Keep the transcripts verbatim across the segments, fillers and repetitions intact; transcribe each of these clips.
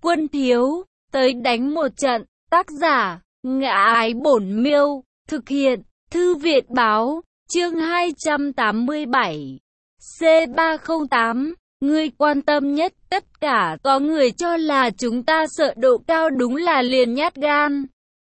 Quân thiếu, tới đánh một trận. Tác giả, Ngã Ái Bổn Miêu. Thực hiện, Thư viện Báo. Chương hai trăm tám mươi bảy. C ba không tám. Ngươi quan tâm nhất tất cả. Có người cho là chúng ta sợ độ cao, đúng là liền nhát gan.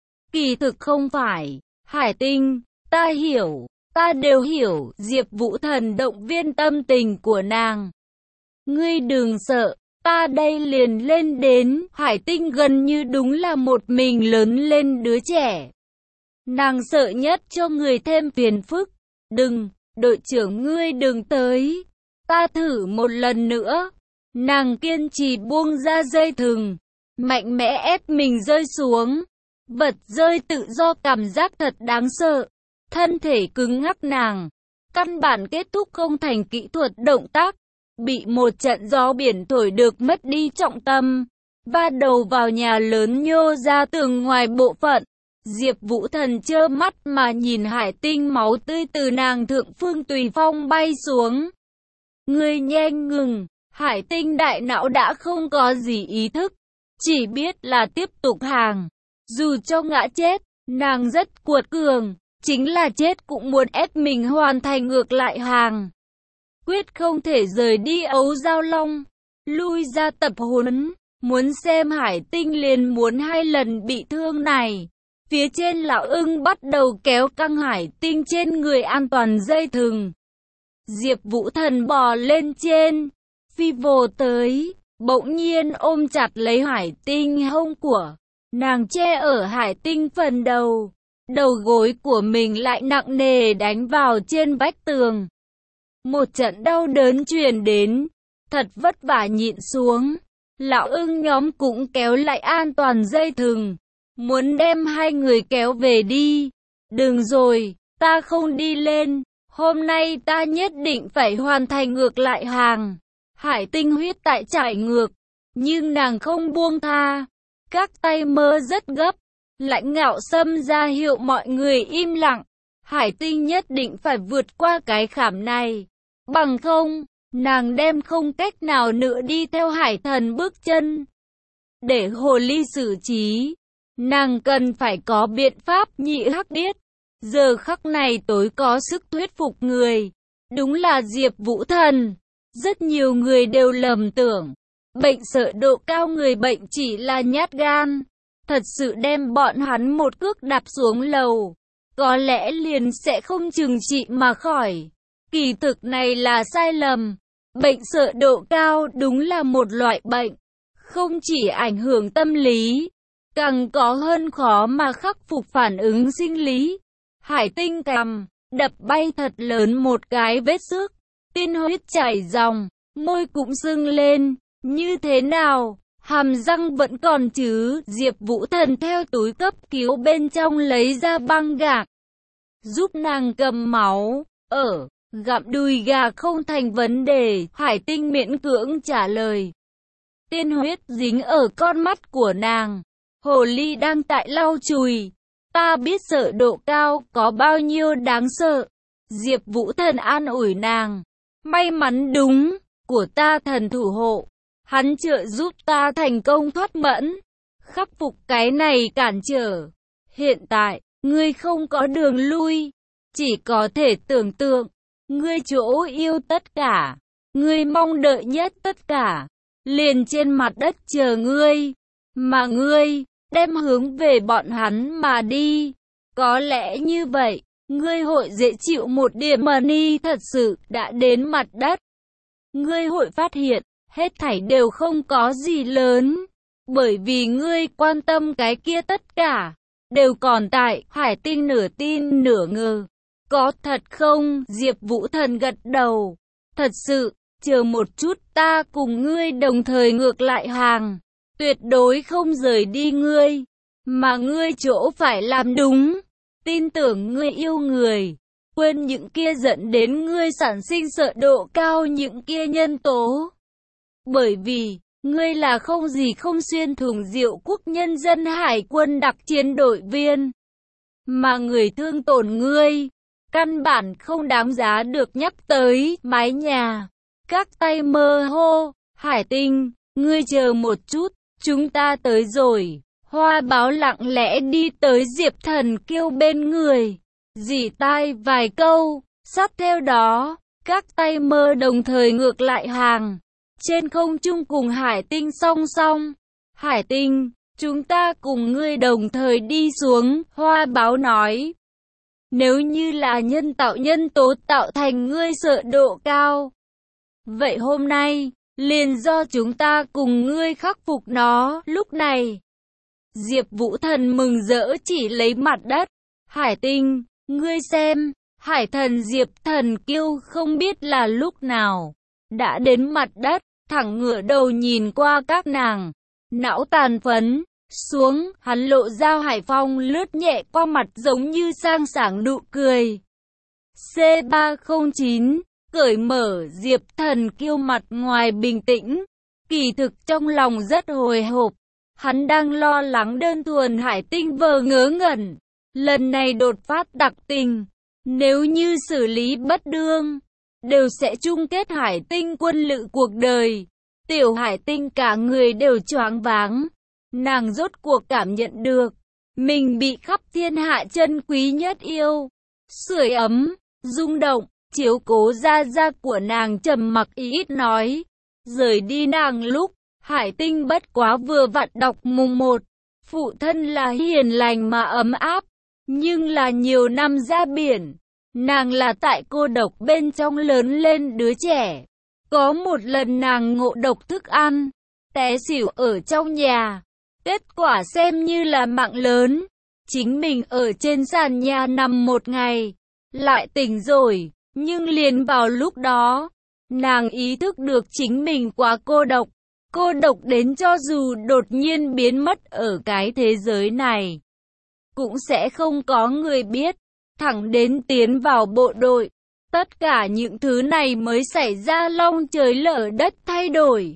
Kỳ thực không phải. Hải Tinh, ta hiểu, ta đều hiểu. Diệp Vũ Thần động viên tâm tình của nàng. Ngươi đừng sợ, ta đây liền lên đến. Hải Tinh gần như đúng là một mình lớn lên đứa trẻ. Nàng sợ nhất cho người thêm phiền phức. Đừng, đội trưởng ngươi đừng tới. Ta thử một lần nữa. Nàng kiên trì buông ra dây thừng, mạnh mẽ ép mình rơi xuống. Vật rơi tự do cảm giác thật đáng sợ. Thân thể cứng ngắc nàng, căn bản kết thúc không thành kỹ thuật động tác. Bị một trận gió biển thổi được mất đi trọng tâm, va đầu vào nhà lớn nhô ra tường ngoài bộ phận. Diệp Vũ Thần trơ mắt mà nhìn Hải Tinh máu tươi từ nàng thượng phương tùy phong bay xuống. Ngươi nhanh ngừng. Hải Tinh đại não đã không có gì ý thức, chỉ biết là tiếp tục hàng. Dù cho ngã chết, nàng rất cuột cường, chính là chết cũng muốn ép mình hoàn thành ngược lại hàng. Quyết không thể rời đi Ấu Giao Long, lui ra tập huấn, muốn xem Hải Tinh liền muốn hai lần bị thương này. Phía trên lão ưng bắt đầu kéo căng Hải Tinh trên người an toàn dây thừng. Diệp Vũ Thần bò lên trên, phi vồ tới, bỗng nhiên ôm chặt lấy Hải Tinh hông của nàng, che ở Hải Tinh phần đầu. Đầu gối của mình lại nặng nề đánh vào trên vách tường. Một trận đau đớn truyền đến, thật vất vả nhịn xuống. Lão ưng nhóm cũng kéo lại an toàn dây thừng, muốn đem hai người kéo về đi. Đừng rồi, ta không đi lên. Hôm nay ta nhất định phải hoàn thành ngược lại hàng. Hải Tinh huyết tại chạy ngược, nhưng nàng không buông tha. Các tay mơ rất gấp, lãnh ngạo xâm ra hiệu mọi người im lặng. Hải Tinh nhất định phải vượt qua cái khảm này. Bằng không, nàng đem không cách nào nữa đi theo Hải Thần bước chân. Để hồ ly xử trí, nàng cần phải có biện pháp. Nhị Hắc Điết giờ khắc này tối có sức thuyết phục người. Đúng là Diệp Vũ Thần. Rất nhiều người đều lầm tưởng bệnh sợ độ cao người bệnh chỉ là nhát gan. Thật sự đem bọn hắn một cước đạp xuống lầu, có lẽ liền sẽ không chừng trị mà khỏi. Kỳ thực này là sai lầm. Bệnh sợ độ cao đúng là một loại bệnh, không chỉ ảnh hưởng tâm lý, càng có hơn khó mà khắc phục phản ứng sinh lý. Hải Tinh cằm đập bay thật lớn một cái vết xước, tiên huyết chảy ròng, môi cũng sưng lên. Như thế nào? Hàm răng vẫn còn chứ? Diệp Vũ Thần theo túi cấp cứu bên trong lấy ra băng gạc, giúp nàng cầm máu. Ở, gặm đùi gà không thành vấn đề. Hải Tinh miễn cưỡng trả lời. Tiên huyết dính ở con mắt của nàng. Hồ ly đang tại lau chùi. Ta biết sợ độ cao có bao nhiêu đáng sợ. Diệp Vũ Thần an ủi nàng. May mắn đúng, của ta thần thủ hộ. Hắn trợ giúp ta thành công thoát mẫn, khắc phục cái này cản trở. Hiện tại, ngươi không có đường lui, chỉ có thể tưởng tượng. Ngươi chỗ yêu tất cả, ngươi mong đợi nhất tất cả, liền trên mặt đất chờ ngươi. Mà ngươi, đem hướng về bọn hắn mà đi. Có lẽ như vậy, ngươi hội dễ chịu một điểm. Money thật sự đã đến mặt đất. Ngươi hội phát hiện, hết thảy đều không có gì lớn. Bởi vì ngươi quan tâm cái kia tất cả, đều còn tại. Hải Tinh nửa tin nửa ngờ. Có thật không? Diệp Vũ Thần gật đầu. Thật sự, chờ một chút, ta cùng ngươi đồng thời ngược lại hàng. Tuyệt đối không rời đi ngươi. Mà ngươi chỗ phải làm đúng. Tin tưởng ngươi yêu người. Quên những kia dẫn đến ngươi sản sinh sợ độ cao, những kia nhân tố. Bởi vì, ngươi là không gì không xuyên thủng Diệu Quốc nhân dân hải quân đặc chiến đội viên. Mà người thương tổn ngươi, căn bản không đáng giá được nhắc tới. Mái nhà, các tay mơ hô. Hải Tinh, ngươi chờ một chút. chúng ta tới rồi. Hoa báo lặng lẽ đi tới Diệp Thần Kiêu bên người, rỉ tai vài câu, sát theo đó, các tay mơ đồng thời ngược lại hàng, trên không trung cùng Hải Tinh song song. Hải Tinh, chúng ta cùng ngươi đồng thời đi xuống, Hoa báo nói. Nếu như là nhân tạo nhân tố tạo thành ngươi sợ độ cao, vậy hôm nay, liền do chúng ta cùng ngươi khắc phục nó. Lúc này, Diệp Vũ Thần mừng rỡ chỉ lấy mặt đất. Hải Tinh, ngươi xem, Hải Thần Diệp Thần Kiêu không biết là lúc nào đã đến mặt đất, thẳng ngửa đầu nhìn qua các nàng, não tàn phấn xuống, hắn lộ ra Hải Phong lướt nhẹ qua mặt giống như sang sảng nụ cười. C ba không chín, cởi mở. Diệp Thần Kiêu mặt ngoài bình tĩnh, kỳ thực trong lòng rất hồi hộp. Hắn đang lo lắng đơn thuần Hải Tinh vờ ngớ ngẩn, lần này đột phát đặc tình, nếu như xử lý bất đương, đều sẽ chung kết Hải Tinh quân lự cuộc đời. Tiểu Hải Tinh cả người đều choáng váng, nàng rốt cuộc cảm nhận được, mình bị khắp thiên hạ chân quý nhất yêu, sưởi ấm, rung động, chiếu cố gia gia của nàng trầm mặc ít nói. Rời đi nàng lúc, Hải Tinh bất quá vừa vặn đọc mùng một, phụ thân là hiền lành mà ấm áp, nhưng là nhiều năm ra biển, nàng là tại cô độc bên trong lớn lên đứa trẻ. Có một lần nàng ngộ độc thức ăn, té xỉu ở trong nhà, kết quả xem như là mạng lớn, chính mình ở trên sàn nhà nằm một ngày, lại tỉnh rồi, nhưng liền vào lúc đó, nàng ý thức được chính mình quá cô độc. Cô độc đến cho dù đột nhiên biến mất ở cái thế giới này, cũng sẽ không có người biết, thẳng đến tiến vào bộ đội. Tất cả những thứ này mới xảy ra long trời lở đất thay đổi.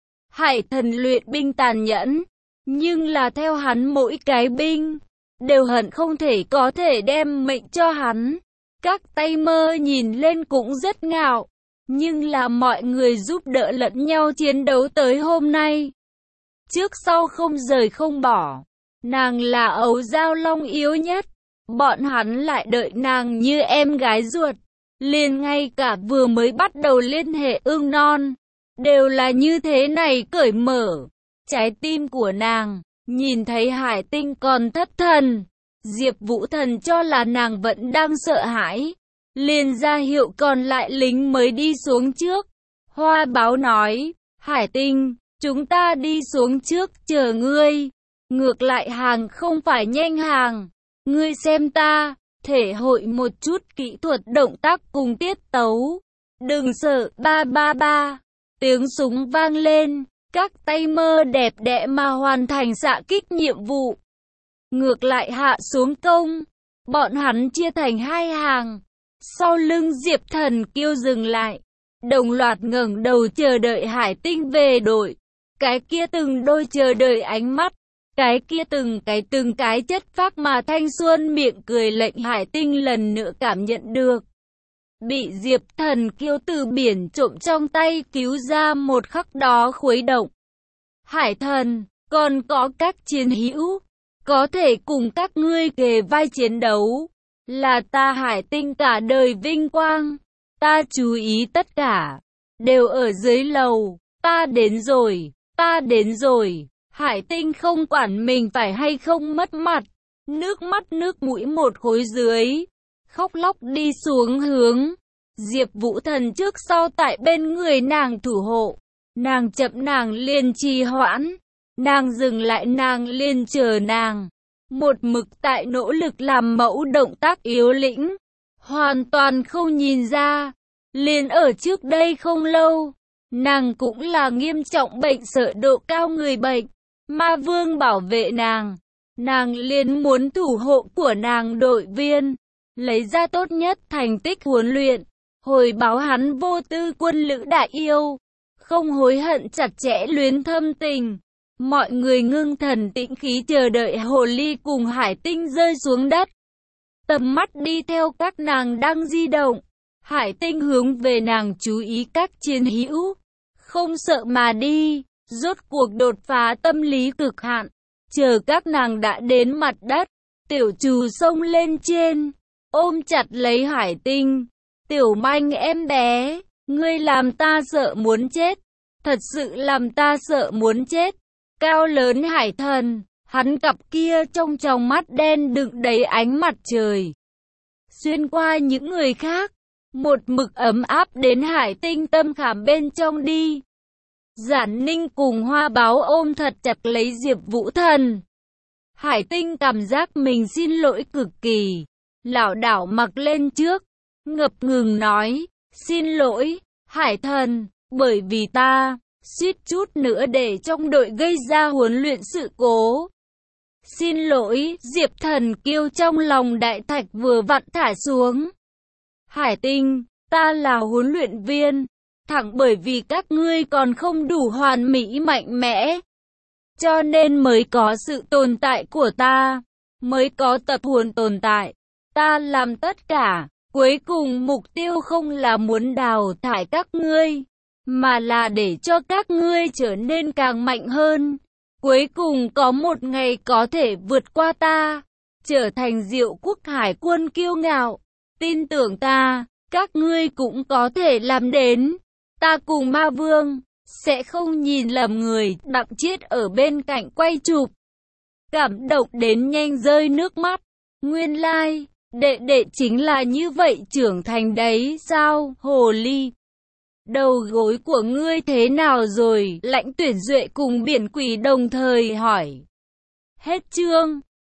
Hải Thần luyện binh tàn nhẫn, nhưng là theo hắn mỗi cái binh, đều hận không thể có thể đem mệnh cho hắn. Các tay mơ nhìn lên cũng rất ngạo. Nhưng là mọi người giúp đỡ lẫn nhau chiến đấu tới hôm nay. Trước sau không rời không bỏ. Nàng là ấu dao long yếu nhất. Bọn hắn lại đợi nàng như em gái ruột. Liền ngay cả vừa mới bắt đầu liên hệ ương non, đều là như thế này cởi mở. Trái tim của nàng, nhìn thấy Hải Tinh còn thất thần. Diệp Vũ Thần cho là nàng vẫn đang sợ hãi, liền ra hiệu còn lại lính mới đi xuống trước. Hoa báo nói, Hải Tinh, chúng ta đi xuống trước chờ ngươi. Ngược lại hàng không phải nhanh hàng. Ngươi xem ta, thể hội một chút kỹ thuật động tác cùng tiết tấu. Đừng sợ. Ba ba ba. Tiếng súng vang lên, các tay mơ đẹp đẽ mà hoàn thành xạ kích nhiệm vụ. Ngược lại hạ xuống công, bọn hắn chia thành hai hàng. Sau lưng Diệp Thần Kiêu dừng lại, đồng loạt ngẩng đầu chờ đợi Hải Tinh về đội. Cái kia từng đôi chờ đợi ánh mắt, cái kia từng cái từng cái chất phác mà thanh xuân miệng cười lệnh Hải Tinh lần nữa cảm nhận được. Bị Diệp Thần Kiêu từ biển trộm trong tay cứu ra một khắc đó khuấy động. Hải Thần, còn có các chiến hữu, có thể cùng các ngươi kề vai chiến đấu. Là ta Hải Tinh cả đời vinh quang. Ta chú ý tất cả, đều ở dưới lầu. Ta đến rồi, ta đến rồi. Hải Tinh không quản mình phải hay không mất mặt. Nước mắt nước mũi một khối dưới, khóc lóc đi xuống hướng Diệp Vũ Thần trước sau tại bên người nàng thủ hộ. Nàng chậm nàng liền trì hoãn, nàng dừng lại nàng liền chờ nàng. Một mực tại nỗ lực làm mẫu động tác yếu lĩnh, hoàn toàn không nhìn ra. Liền ở trước đây không lâu, nàng cũng là nghiêm trọng bệnh sợ độ cao người bệnh. Ma Vương bảo vệ nàng, nàng liền muốn thủ hộ của nàng đội viên, lấy ra tốt nhất thành tích huấn luyện, hồi báo hắn vô tư quân lữ đại yêu, không hối hận chặt chẽ luyến thâm tình. Mọi người ngưng thần tĩnh khí chờ đợi hồ ly cùng Hải Tinh rơi xuống đất. Tầm mắt đi theo các nàng đang di động. Hải Tinh hướng về nàng chú ý các chiến hữu, không sợ mà đi. rốt cuộc đột phá tâm lý cực hạn. Chờ các nàng đã đến mặt đất, tiểu trù xông lên trên, ôm chặt lấy Hải Tinh. Tiểu manh em bé, ngươi làm ta sợ muốn chết, thật sự làm ta sợ muốn chết. Cao lớn hải thần, hắn cặp kia trong tròng mắt đen đựng đầy ánh mặt trời. Xuyên qua những người khác, một mực ấm áp đến Hải Tinh tâm khảm bên trong đi. Giản Ninh cùng Hoa Báo ôm thật chặt lấy Diệp Vũ Thần. Hải Tinh cảm giác mình xin lỗi cực kỳ, lảo đảo mặc lên trước, ngập ngừng nói, xin lỗi, Hải Thần, bởi vì ta, suýt chút nữa để trong đội gây ra huấn luyện sự cố. Xin lỗi, Diệp Thần kêu trong lòng đại thạch vừa vặn thả xuống. Hải Tinh, ta là huấn luyện viên, thẳng bởi vì các ngươi còn không đủ hoàn mỹ mạnh mẽ, cho nên mới có sự tồn tại của ta, mới có tập huấn tồn tại. Ta làm tất cả, cuối cùng mục tiêu không là muốn đào thải các ngươi, mà là để cho các ngươi trở nên càng mạnh hơn. Cuối cùng có một ngày có thể vượt qua ta, trở thành Diệu Quốc Hải quân kiêu ngạo. Tin tưởng ta, các ngươi cũng có thể làm đến. Ta cùng Ma Vương sẽ không nhìn lầm người. Đặng Chiết ở bên cạnh quay chụp, cảm động đến nhanh rơi nước mắt. Nguyên lai, like, đệ đệ chính là như vậy trưởng thành đấy sao? Hồ ly, đầu gối của ngươi thế nào rồi? Lãnh Tuyển Duệ cùng Biển Quỷ đồng thời hỏi. Hết chương.